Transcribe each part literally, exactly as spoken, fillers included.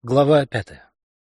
Глава пятая.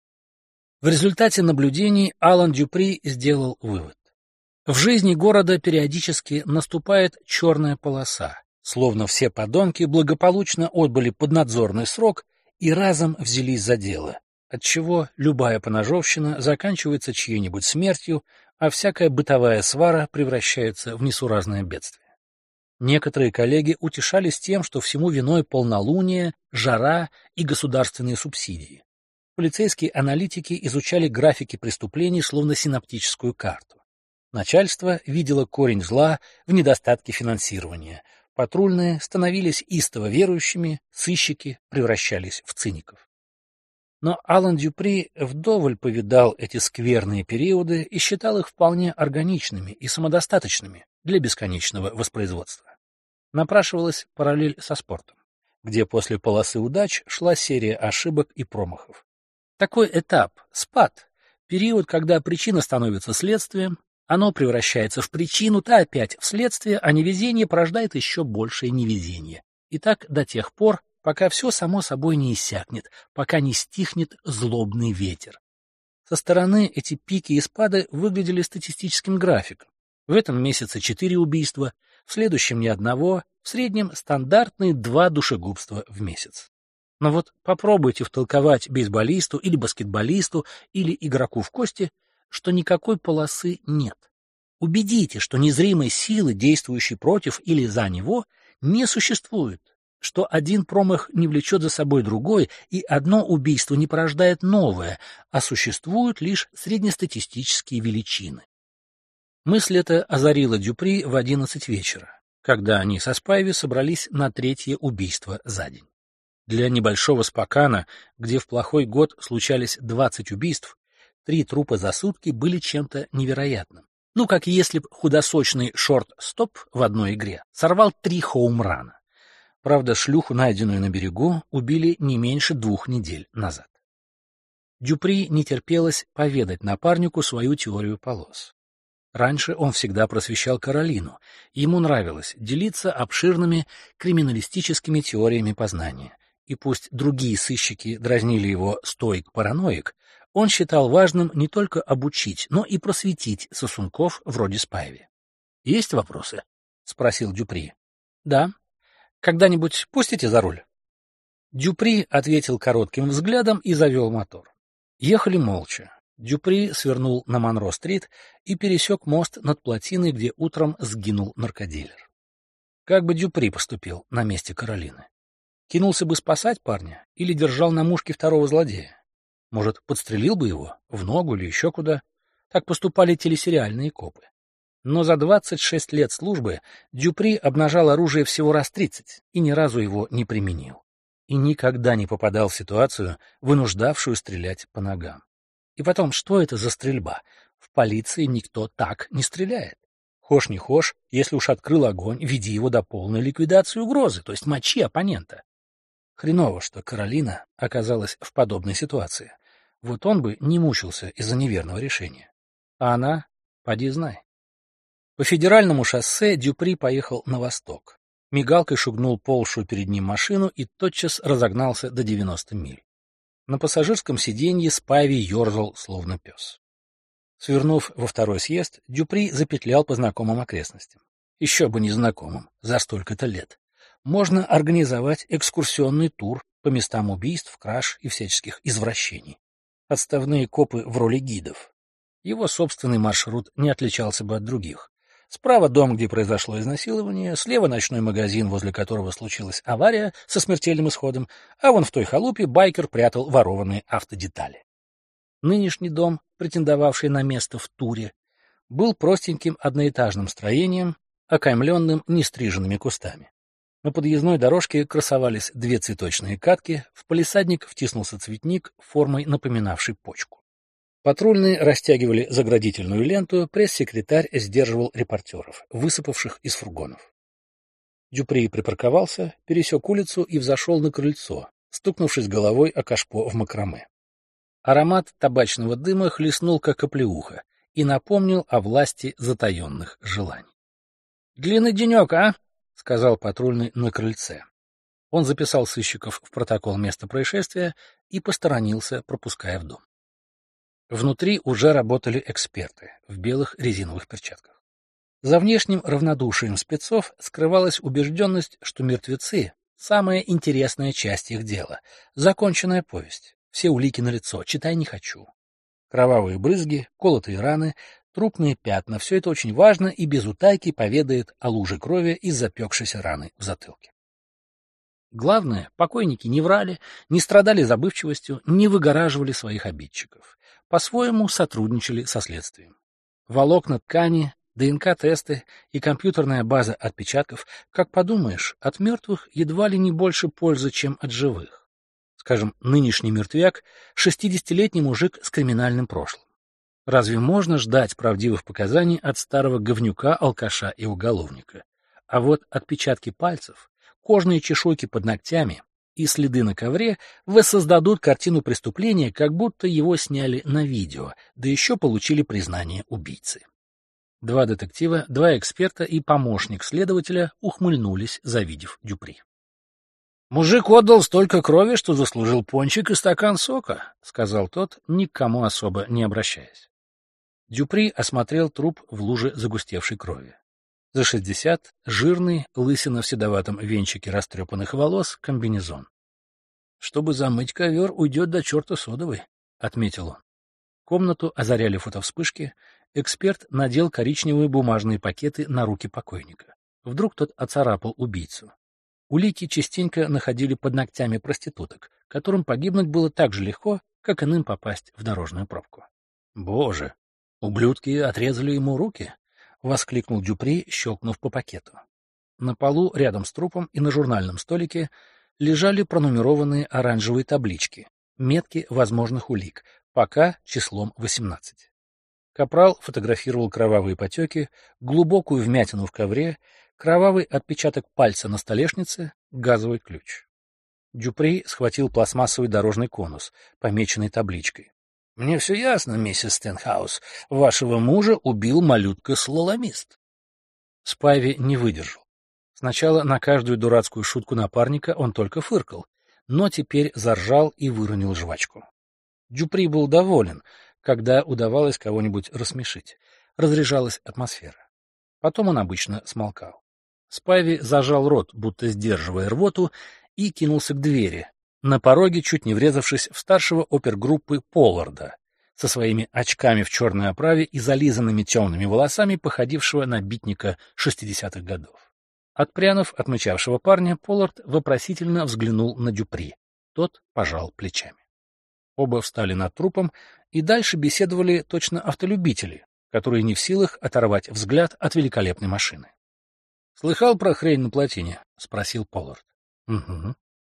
В результате наблюдений Алан Дюпри сделал вывод. В жизни города периодически наступает черная полоса, словно все подонки благополучно отбыли поднадзорный срок и разом взялись за дело, отчего любая поножовщина заканчивается чьей-нибудь смертью, а всякая бытовая свара превращается в несуразное бедствие. Некоторые коллеги утешались тем, что всему виной полнолуние, жара и государственные субсидии. Полицейские аналитики изучали графики преступлений словно синаптическую карту. Начальство видело корень зла в недостатке финансирования. Патрульные становились истово верующими, сыщики превращались в циников. Но Алан Дюпри вдоволь повидал эти скверные периоды и считал их вполне органичными и самодостаточными для бесконечного воспроизводства. Напрашивалась параллель со спортом, где после полосы удач шла серия ошибок и промахов. Такой этап — спад, период, когда причина становится следствием, оно превращается в причину, та опять в следствие, а невезение порождает еще большее невезение. И так до тех пор, пока все само собой не иссякнет, пока не стихнет злобный ветер. Со стороны эти пики и спады выглядели статистическим графиком. В этом месяце четыре убийства, в следующем ни одного, в среднем стандартные два душегубства в месяц. Но вот попробуйте втолковать бейсболисту или баскетболисту или игроку в кости, что никакой полосы нет. Убедите, что незримой силы, действующей против или за него, не существует, что один промах не влечет за собой другой, и одно убийство не порождает новое, а существуют лишь среднестатистические величины. Мысль эта озарила Дюпри в одиннадцать вечера, когда они со Спайви собрались на третье убийство за день. Для небольшого Спокана, где в плохой год случались двадцать убийств, три трупа за сутки были чем-то невероятным. Ну, как если б худосочный шорт-стоп в одной игре сорвал три хоум-рана. Правда, шлюху, найденную на берегу, убили не меньше двух недель назад. Дюпри не терпелось поведать напарнику свою теорию полос. Раньше он всегда просвещал Каролину. Ему нравилось делиться обширными криминалистическими теориями познания. И пусть другие сыщики дразнили его стоик-параноик, он считал важным не только обучить, но и просветить сосунков вроде Спайви. «Есть вопросы?» — спросил Дюпри. «Да. Когда-нибудь пустите за руль?» Дюпри ответил коротким взглядом и завел мотор. Ехали молча. Дюпри свернул на Монро-стрит и пересек мост над плотиной, где утром сгинул наркодилер. Как бы Дюпри поступил на месте Каролины? Кинулся бы спасать парня или держал на мушке второго злодея? Может, подстрелил бы его, в ногу или еще куда? Так поступали телесериальные копы. Но за двадцать шесть лет службы Дюпри обнажал оружие всего раз тридцать и ни разу его не применил. И никогда не попадал в ситуацию, вынуждавшую стрелять по ногам. И потом, что это за стрельба? В полиции никто так не стреляет. Хошь не хошь, если уж открыл огонь, веди его до полной ликвидации угрозы, то есть мочи оппонента. Хреново, что Каролина оказалась в подобной ситуации. Вот он бы не мучился из-за неверного решения. А она, поди знай. По федеральному шоссе Дюпри поехал на восток. Мигалкой шугнул полшую перед ним машину и тотчас разогнался до девяноста миль. На пассажирском сиденье Спайви ерзал, словно пес. Свернув во второй съезд, Дюпри запетлял по знакомым окрестностям. Еще бы незнакомым, за столько-то лет. Можно организовать экскурсионный тур по местам убийств, краж и всяческих извращений. Отставные копы в роли гидов. Его собственный маршрут не отличался бы от других. Справа дом, где произошло изнасилование, слева ночной магазин, возле которого случилась авария со смертельным исходом, а вон в той халупе байкер прятал ворованные автодетали. Нынешний дом, претендовавший на место в туре, был простеньким одноэтажным строением, окаймленным нестриженными кустами. На подъездной дорожке красовались две цветочные катки, в палисадник втиснулся цветник формой, напоминавший почку. Патрульные растягивали заградительную ленту, пресс-секретарь сдерживал репортеров, высыпавших из фургонов. Дюпри припарковался, пересек улицу и взошел на крыльцо, стукнувшись головой о кашпо в макраме. Аромат табачного дыма хлестнул, как оплеуха, и напомнил о власти затаенных желаний. — Длинный денек, а? — сказал патрульный на крыльце. Он записал сыщиков в протокол места происшествия и посторонился, пропуская в дом. Внутри уже работали эксперты в белых резиновых перчатках. За внешним равнодушием спецов скрывалась убежденность, что мертвецы — самая интересная часть их дела, законченная повесть. Все улики налицо, читай не хочу. Кровавые брызги, колотые раны, трупные пятна — все это очень важно и без утайки поведает о луже крови из запекшейся раны в затылке. Главное, покойники не врали, не страдали забывчивостью, не выгораживали своих обидчиков. По-своему сотрудничали со следствием. Волокна ткани, ДНК-тесты и компьютерная база отпечатков, как подумаешь, от мертвых едва ли не больше пользы, чем от живых. Скажем, нынешний мертвяк — шестидесятилетний мужик с криминальным прошлым. Разве можно ждать правдивых показаний от старого говнюка, алкаша и уголовника? А вот отпечатки пальцев, кожные чешуйки под ногтями и следы на ковре воссоздадут картину преступления, как будто его сняли на видео, да еще получили признание убийцы. Два детектива, два эксперта и помощник следователя ухмыльнулись, завидев Дюпри. «Мужик отдал столько крови, что заслужил пончик и стакан сока», — сказал тот, ни к кому особо не обращаясь. Дюпри осмотрел труп в луже загустевшей крови. За шестьдесят, жирный, лысина в седоватом венчике растрепанных волос, комбинезон. «Чтобы замыть ковер, уйдет до черта содовой», — отметил он. Комнату озаряли фотовспышки. Эксперт надел коричневые бумажные пакеты на руки покойника. Вдруг тот оцарапал убийцу. Улики частенько находили под ногтями проституток, которым погибнуть было так же легко, как иным попасть в дорожную пробку. «Боже, ублюдки отрезали ему руки!» — воскликнул Дюпри, щелкнув по пакету. На полу, рядом с трупом и на журнальном столике лежали пронумерованные оранжевые таблички, метки возможных улик, пока числом восемнадцать. Капрал фотографировал кровавые потеки, глубокую вмятину в ковре, кровавый отпечаток пальца на столешнице, газовый ключ. Дюпри схватил пластмассовый дорожный конус, помеченный табличкой. «Мне все ясно, миссис Стенхаус. Вашего мужа убил малютка-слаломист». Спайви не выдержал. Сначала на каждую дурацкую шутку напарника он только фыркал, но теперь заржал и выронил жвачку. Дюпри был доволен, когда удавалось кого-нибудь рассмешить. Разряжалась атмосфера. Потом он обычно смолкал. Спайви зажал рот, будто сдерживая рвоту, и кинулся к двери, на пороге чуть не врезавшись в старшего опергруппы Полларда, со своими очками в черной оправе и зализанными темными волосами, походившего на битника шестидесятых годов. Отпрянув от мычавшего парня, Поллард вопросительно взглянул на Дюпри. Тот пожал плечами. Оба встали над трупом и дальше беседовали точно автолюбители, которые не в силах оторвать взгляд от великолепной машины. — Слыхал про хрень на плотине? — спросил Поллард. — Угу.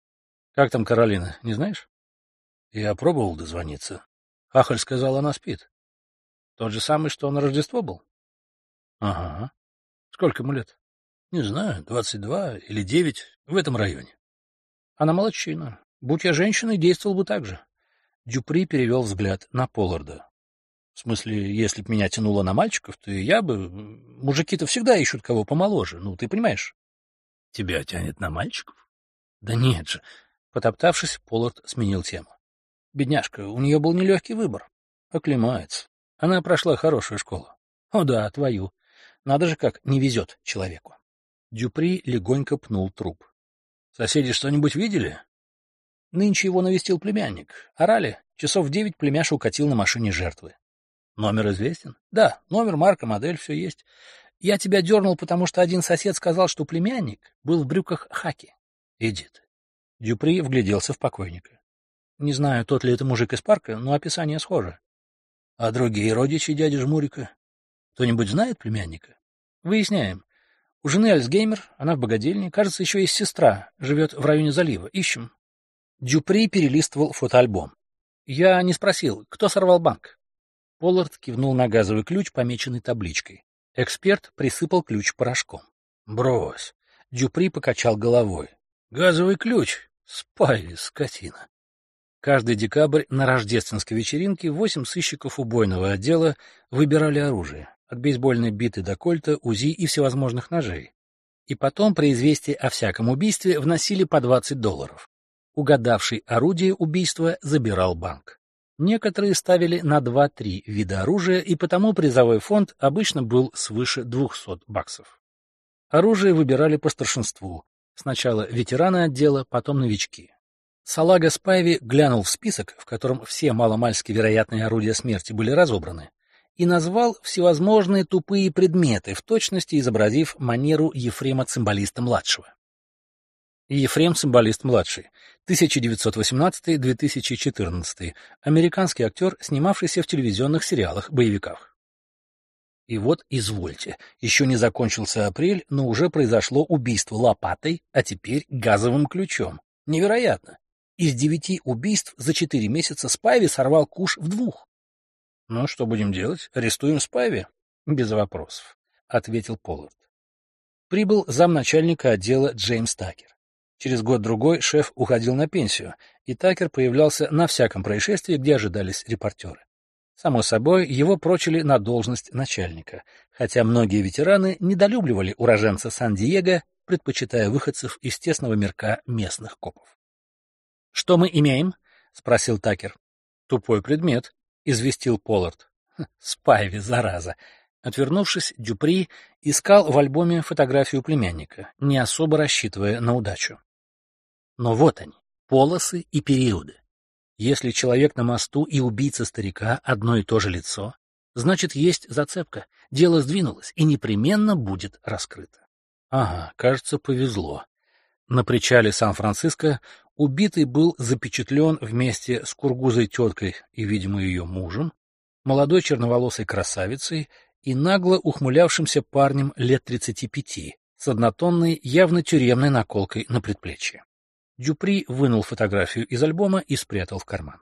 — Как там Каролина, не знаешь? — Я пробовал дозвониться. Хахаль сказал, она спит. — Тот же самый, что на Рождество был? — Ага. — Сколько ему лет? — Не знаю, двадцать два или девять, в этом районе. — Она молодчина. Будь я женщиной, действовал бы так же. Дюпри перевел взгляд на Полларда. — В смысле, если б меня тянуло на мальчиков, то и я бы... Мужики-то всегда ищут кого помоложе, ну, ты понимаешь? — Тебя тянет на мальчиков? — Да нет же. Потоптавшись, Поллард сменил тему. — Бедняжка, у нее был нелегкий выбор. Оклемается. Она прошла хорошую школу. — О да, твою. Надо же, как не везет человеку. Дюпри легонько пнул труп. — Соседи что-нибудь видели? — Нынче его навестил племянник. Орали. Часов в девять племяша укатил на машине жертвы. — Номер известен? — Да, номер, марка, модель, все есть. Я тебя дернул, потому что один сосед сказал, что племянник был в брюках хаки. — Иди ты. Дюпри вгляделся в покойника. Не знаю, тот ли это мужик из парка, но описание схоже. — А другие родичи дяди Жмурика? Кто-нибудь знает племянника? — Выясняем. У жены Альцгеймер, она в богадельне. Кажется, еще есть сестра, живет в районе залива. Ищем. Дюпри перелистывал фотоальбом. Я не спросил, кто сорвал банк. Поллард кивнул на газовый ключ, помеченный табличкой. Эксперт присыпал ключ порошком. — Брось. Дюпри покачал головой. — Газовый ключ? Спайви, скотина. Каждый декабрь на рождественской вечеринке восемь сыщиков убойного отдела выбирали оружие. От бейсбольной биты до кольта, УЗИ и всевозможных ножей. И потом при известии о всяком убийстве вносили по двадцать долларов. Угадавший орудие убийства забирал банк. Некоторые ставили на два-три вида оружия, и потому призовой фонд обычно был свыше двухсот баксов. Оружие выбирали по старшинству. Сначала ветераны отдела, потом новички. Салага Спайви глянул в список, в котором все маломальски вероятные орудия смерти были разобраны, и назвал всевозможные тупые предметы, в точности изобразив манеру Ефрема Цимбалиста-младшего. Ефрем Цимбалист-младший, тысяча девятьсот восемнадцатый — две тысячи четырнадцатый, американский актер, снимавшийся в телевизионных сериалах, боевиках. И вот, извольте, еще не закончился апрель, но уже произошло убийство лопатой, а теперь газовым ключом. Невероятно! Из девяти убийств за четыре месяца Спайви сорвал куш в двух. — Ну, что будем делать? Арестуем Спайви? — Без вопросов, — ответил Поллард. Прибыл замначальника отдела Джеймс Такер. Через год-другой шеф уходил на пенсию, и Такер появлялся на всяком происшествии, где ожидались репортеры. Само собой, его прочили на должность начальника, хотя многие ветераны недолюбливали уроженца Сан-Диего, предпочитая выходцев из тесного мирка местных копов. — Что мы имеем? — спросил Такер. — Тупой предмет, — известил Поллард. — Спайви, зараза! Отвернувшись, Дюпри искал в альбоме фотографию племянника, не особо рассчитывая на удачу. Но вот они, полосы и периоды. Если человек на мосту и убийца старика одно и то же лицо, значит, есть зацепка, дело сдвинулось и непременно будет раскрыто. Ага, кажется, повезло. На причале Сан-Франциско убитый был запечатлен вместе с кургузой теткой и, видимо, ее мужем, молодой черноволосой красавицей и нагло ухмылявшимся парнем лет тридцати пяти с однотонной, явно тюремной наколкой на предплечье. Дюпри вынул фотографию из альбома и спрятал в карман.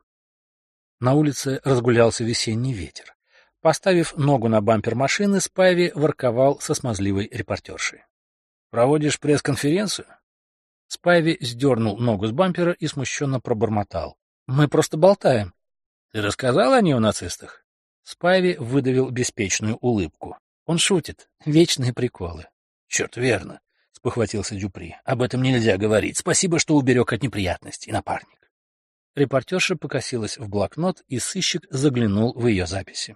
На улице разгулялся весенний ветер. Поставив ногу на бампер машины, Спайви ворковал со смазливой репортершей. — Проводишь пресс-конференцию? Спайви сдернул ногу с бампера и смущенно пробормотал. — Мы просто болтаем. — Ты рассказал о неонацистах? Спайви выдавил беспечную улыбку. Он шутит. Вечные приколы. — Черт, верно. — спохватился Дюпри. — Об этом нельзя говорить. Спасибо, что уберег от неприятностей, напарник. Репортерша покосилась в блокнот, и сыщик заглянул в ее записи.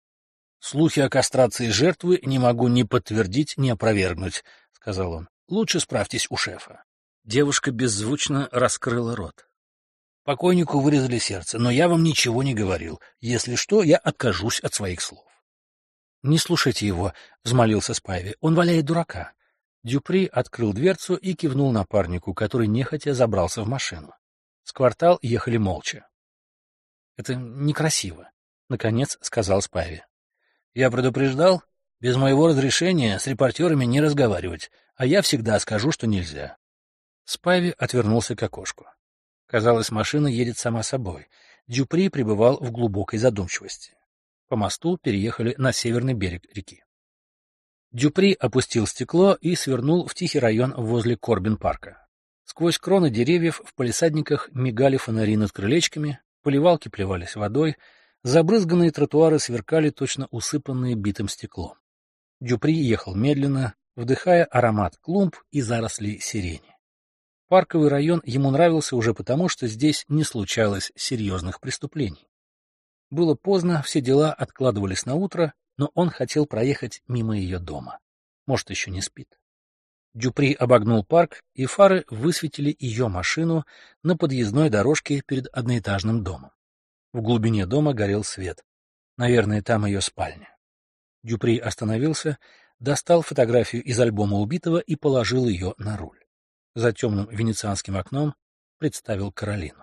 — Слухи о кастрации жертвы не могу ни подтвердить, ни опровергнуть, — сказал он. — Лучше справьтесь у шефа. Девушка беззвучно раскрыла рот. — Покойнику вырезали сердце, но я вам ничего не говорил. Если что, я откажусь от своих слов. — Не слушайте его, — взмолился Спайви. — Он валяет дурака. Дюпри открыл дверцу и кивнул напарнику, который нехотя забрался в машину. С квартал ехали молча. — Это некрасиво, — наконец сказал Спайви. — Я предупреждал, без моего разрешения с репортерами не разговаривать, а я всегда скажу, что нельзя. Спайви отвернулся к окошку. Казалось, машина едет сама собой. Дюпри пребывал в глубокой задумчивости. По мосту переехали на северный берег реки. Дюпри опустил стекло и свернул в тихий район возле Корбин-парка. Сквозь кроны деревьев в палисадниках мигали фонари над крылечками, поливалки плевались водой, забрызганные тротуары сверкали, точно усыпанные битым стеклом. Дюпри ехал медленно, вдыхая аромат клумб и зарослей сирени. Парковый район ему нравился уже потому, что здесь не случалось серьезных преступлений. Было поздно, все дела откладывались на утро, но он хотел проехать мимо ее дома. Может, еще не спит. Дюпри обогнул парк, и фары высветили ее машину на подъездной дорожке перед одноэтажным домом. В глубине дома горел свет. Наверное, там ее спальня. Дюпри остановился, достал фотографию из альбома убитого и положил ее на руль. За темным венецианским окном представил Каролину.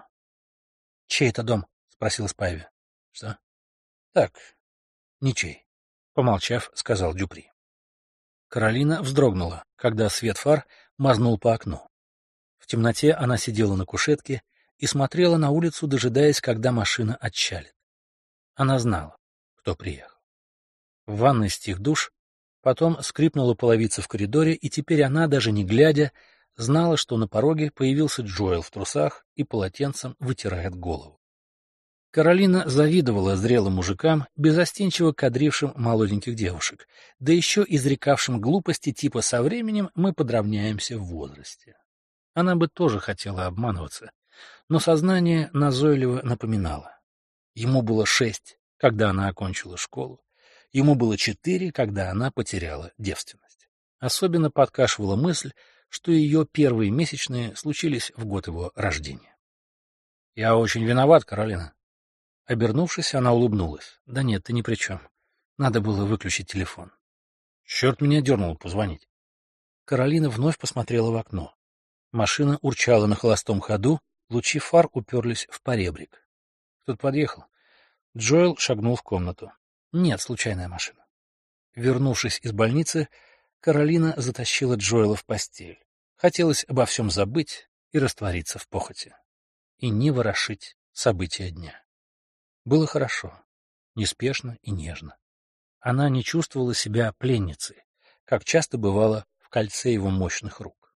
— Чей это дом? — спросил Спайви. — Что? — Так, ничей. Помолчав, сказал Дюпри. Каролина вздрогнула, когда свет фар мазнул по окну. В темноте она сидела на кушетке и смотрела на улицу, дожидаясь, когда машина отчалит. Она знала, кто приехал. В ванной стих душ, потом скрипнула половица в коридоре, и теперь она, даже не глядя, знала, что на пороге появился Джоэл в трусах и полотенцем вытирает голову. Каролина завидовала зрелым мужикам, безостенчиво кадрившим молоденьких девушек, да еще изрекавшим глупости типа «со временем мы подравняемся в возрасте». Она бы тоже хотела обманываться, но сознание назойливо напоминало. Ему было шесть, когда она окончила школу, ему было четыре, когда она потеряла девственность. Особенно подкашивала мысль, что ее первые месячные случились в год его рождения. «Я очень виноват, Каролина». Обернувшись, она улыбнулась. «Да нет, ты ни при чем. Надо было выключить телефон». «Черт меня дернул позвонить». Каролина вновь посмотрела в окно. Машина урчала на холостом ходу, лучи фар уперлись в поребрик. Кто-то подъехал. Джоэл шагнул в комнату. Нет, случайная машина. Вернувшись из больницы, Каролина затащила Джоэла в постель. Хотелось обо всем забыть и раствориться в похоти. И не ворошить события дня. Было хорошо, неспешно и нежно. Она не чувствовала себя пленницей, как часто бывало в кольце его мощных рук.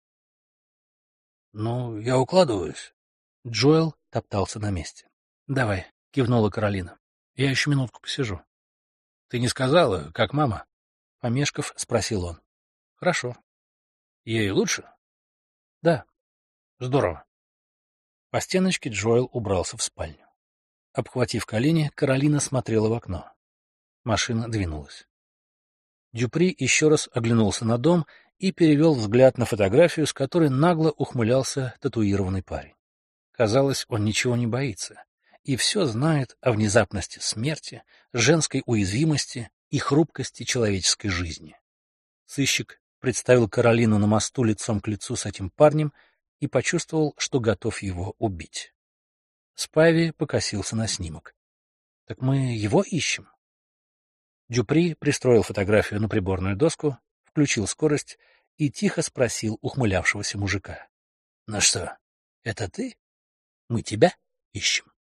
— Ну, я укладываюсь. Джоэл топтался на месте. — Давай, — кивнула Каролина. — Я еще минутку посижу. — Ты не сказала, как мама? — помешков спросил он. — Хорошо. — Ей лучше? — Да. — Здорово. По стеночке Джоэл убрался в спальню. Обхватив колени, Каролина смотрела в окно. Машина двинулась. Дюпри еще раз оглянулся на дом и перевел взгляд на фотографию, с которой нагло ухмылялся татуированный парень. Казалось, он ничего не боится и все знает о внезапности смерти, женской уязвимости и хрупкости человеческой жизни. Сыщик представил Каролину на мосту лицом к лицу с этим парнем и почувствовал, что готов его убить. Спайви покосился на снимок. — Так мы его ищем? Дюпри пристроил фотографию на приборную доску, включил скорость и тихо спросил ухмылявшегося мужика. — Ну что, это ты? Мы тебя ищем.